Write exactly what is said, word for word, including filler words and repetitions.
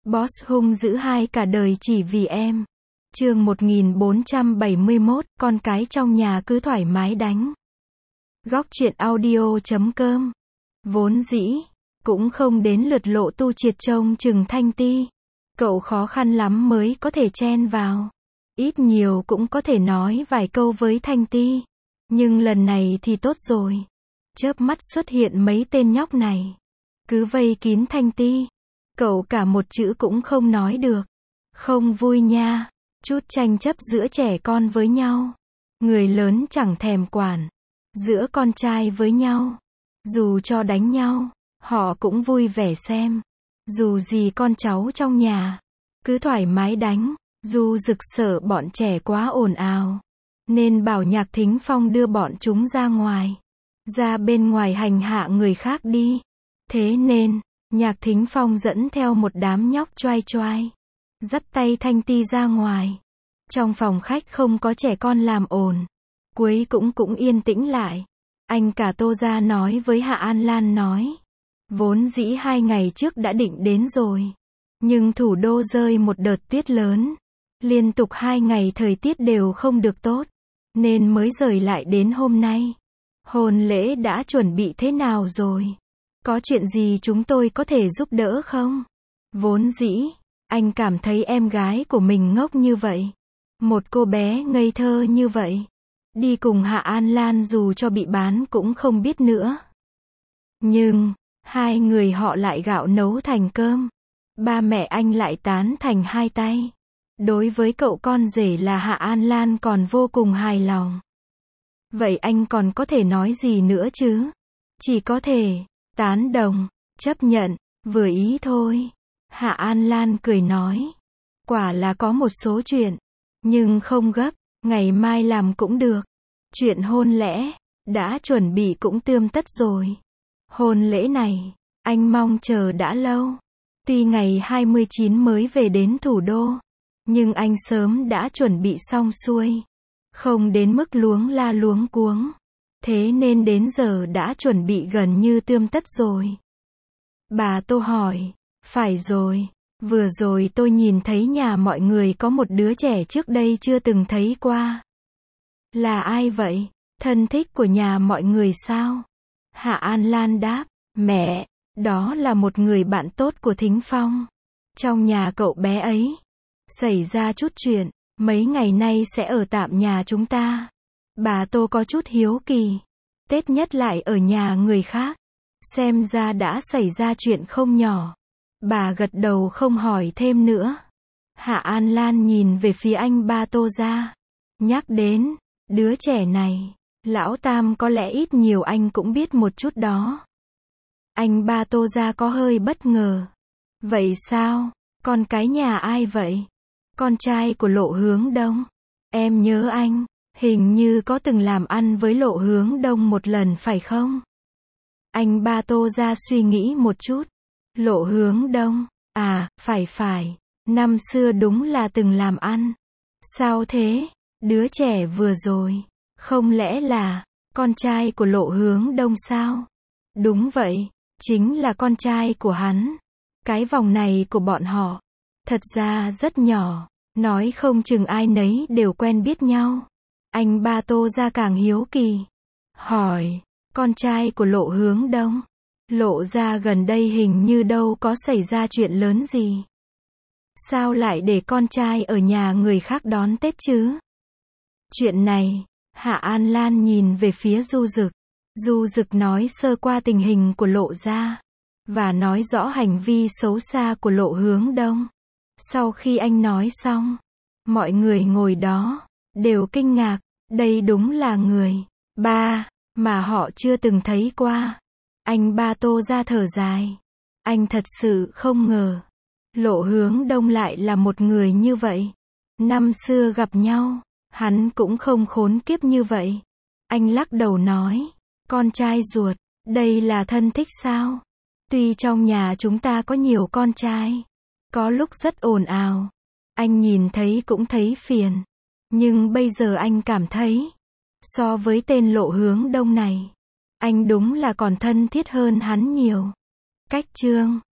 Boss hung dữ hai cả đời chỉ vì em. Chương một nghìn bốn trăm bảy mươi mốt, con cái trong nhà cứ thoải mái đánh. Góc truyện audio chấm com. Vốn dĩ, cũng không đến lượt Lộ Tu Triệt trông chừng Thanh Ti. Cậu khó khăn lắm mới có thể chen vào. Ít nhiều cũng có thể nói vài câu với Thanh Ti. Nhưng lần này thì tốt rồi. Chớp mắt xuất hiện mấy tên nhóc này. Cứ vây kín Thanh Ti. Cậu cả một chữ cũng không nói được. Không vui nha. Chút tranh chấp giữa trẻ con với nhau. Người lớn chẳng thèm quản. Giữa con trai với nhau. Dù cho đánh nhau, họ cũng vui vẻ xem. Dù gì con cháu trong nhà. Cứ thoải mái đánh. Dù Dực sợ bọn trẻ quá ồn ào. Nên bảo Nhạc Thính Phong đưa bọn chúng ra ngoài. Ra bên ngoài hành hạ người khác đi. Thế nên, Nhạc Thính Phong dẫn theo một đám nhóc choai choai. Dắt tay Thanh Ti ra ngoài. Trong phòng khách không có trẻ con làm ồn. Cuối cũng cũng yên tĩnh lại. Anh cả Tô ra nói với Hạ An Lan nói. Vốn dĩ hai ngày trước đã định đến rồi. Nhưng thủ đô rơi một đợt tuyết lớn. Liên tục hai ngày thời tiết đều không được tốt. Nên mới rời lại đến hôm nay. Hôn lễ đã chuẩn bị thế nào rồi? Có chuyện gì chúng tôi có thể giúp đỡ không? Vốn dĩ, anh cảm thấy em gái của mình ngốc như vậy. Một cô bé ngây thơ như vậy. Đi cùng Hạ An Lan dù cho bị bán cũng không biết nữa. Nhưng, hai người họ lại gạo nấu thành cơm. Ba mẹ anh lại tán thành hai tay. Đối với cậu con rể là Hạ An Lan còn vô cùng hài lòng. Vậy anh còn có thể nói gì nữa chứ? Chỉ có thể tán đồng, chấp nhận, vừa ý thôi. Hạ An Lan cười nói. Quả là có một số chuyện. Nhưng không gấp, ngày mai làm cũng được. Chuyện hôn lễ, đã chuẩn bị cũng tươm tất rồi. Hôn lễ này, anh mong chờ đã lâu. Tuy ngày hai mươi chín mới về đến thủ đô. Nhưng anh sớm đã chuẩn bị xong xuôi. Không đến mức luống la luống cuống. Thế nên đến giờ đã chuẩn bị gần như tươm tất rồi. Bà Tô hỏi. Phải rồi. Vừa rồi tôi nhìn thấy nhà mọi người có một đứa trẻ trước đây chưa từng thấy qua. Là ai vậy? Thân thích của nhà mọi người sao? Hạ An Lan đáp. Mẹ, đó là một người bạn tốt của Thính Phong. Trong nhà cậu bé ấy. Xảy ra chút chuyện. Mấy ngày nay sẽ ở tạm nhà chúng ta. Bà Tô có chút hiếu kỳ. Tết nhất lại ở nhà người khác. Xem ra đã xảy ra chuyện không nhỏ. Bà gật đầu không hỏi thêm nữa. Hạ An Lan nhìn về phía anh ba Tô ra. Nhắc đến, đứa trẻ này, lão Tam có lẽ ít nhiều anh cũng biết một chút đó. Anh ba Tô ra có hơi bất ngờ. Vậy sao? Con cái nhà ai vậy? Con trai của Lộ Hướng Đông. Em nhớ anh, hình như có từng làm ăn với Lộ Hướng Đông một lần phải không? Anh ba Tô ra suy nghĩ một chút. Lộ Hướng Đông, à, phải phải, năm xưa đúng là từng làm ăn. Sao thế? Đứa trẻ vừa rồi, không lẽ là con trai của Lộ Hướng Đông sao? Đúng vậy, chính là con trai của hắn. Cái vòng này của bọn họ, thật ra rất nhỏ, nói không chừng ai nấy đều quen biết nhau. Anh ba Tô ra càng hiếu kỳ. Hỏi, con trai của Lộ Hướng Đông. Lộ ra gần đây hình như đâu có xảy ra chuyện lớn gì. Sao lại để con trai ở nhà người khác đón Tết chứ? Chuyện này, Hạ An Lan nhìn về phía Du Dực. Du Dực nói sơ qua tình hình của Lộ ra. Và nói rõ hành vi xấu xa của Lộ Hướng Đông. Sau khi anh nói xong, mọi người ngồi đó, đều kinh ngạc. Đây đúng là người, ba, mà họ chưa từng thấy qua. Anh ba Tô ra thở dài. Anh thật sự không ngờ. Lộ Hướng Đông lại là một người như vậy. Năm xưa gặp nhau, hắn cũng không khốn kiếp như vậy. Anh lắc đầu nói. Con trai ruột, đây là thân thích sao? Tuy trong nhà chúng ta có nhiều con trai. Có lúc rất ồn ào. Anh nhìn thấy cũng thấy phiền. Nhưng bây giờ anh cảm thấy. So với tên Lộ Hướng Đông này. Anh đúng là còn thân thiết hơn hắn nhiều. Cách chương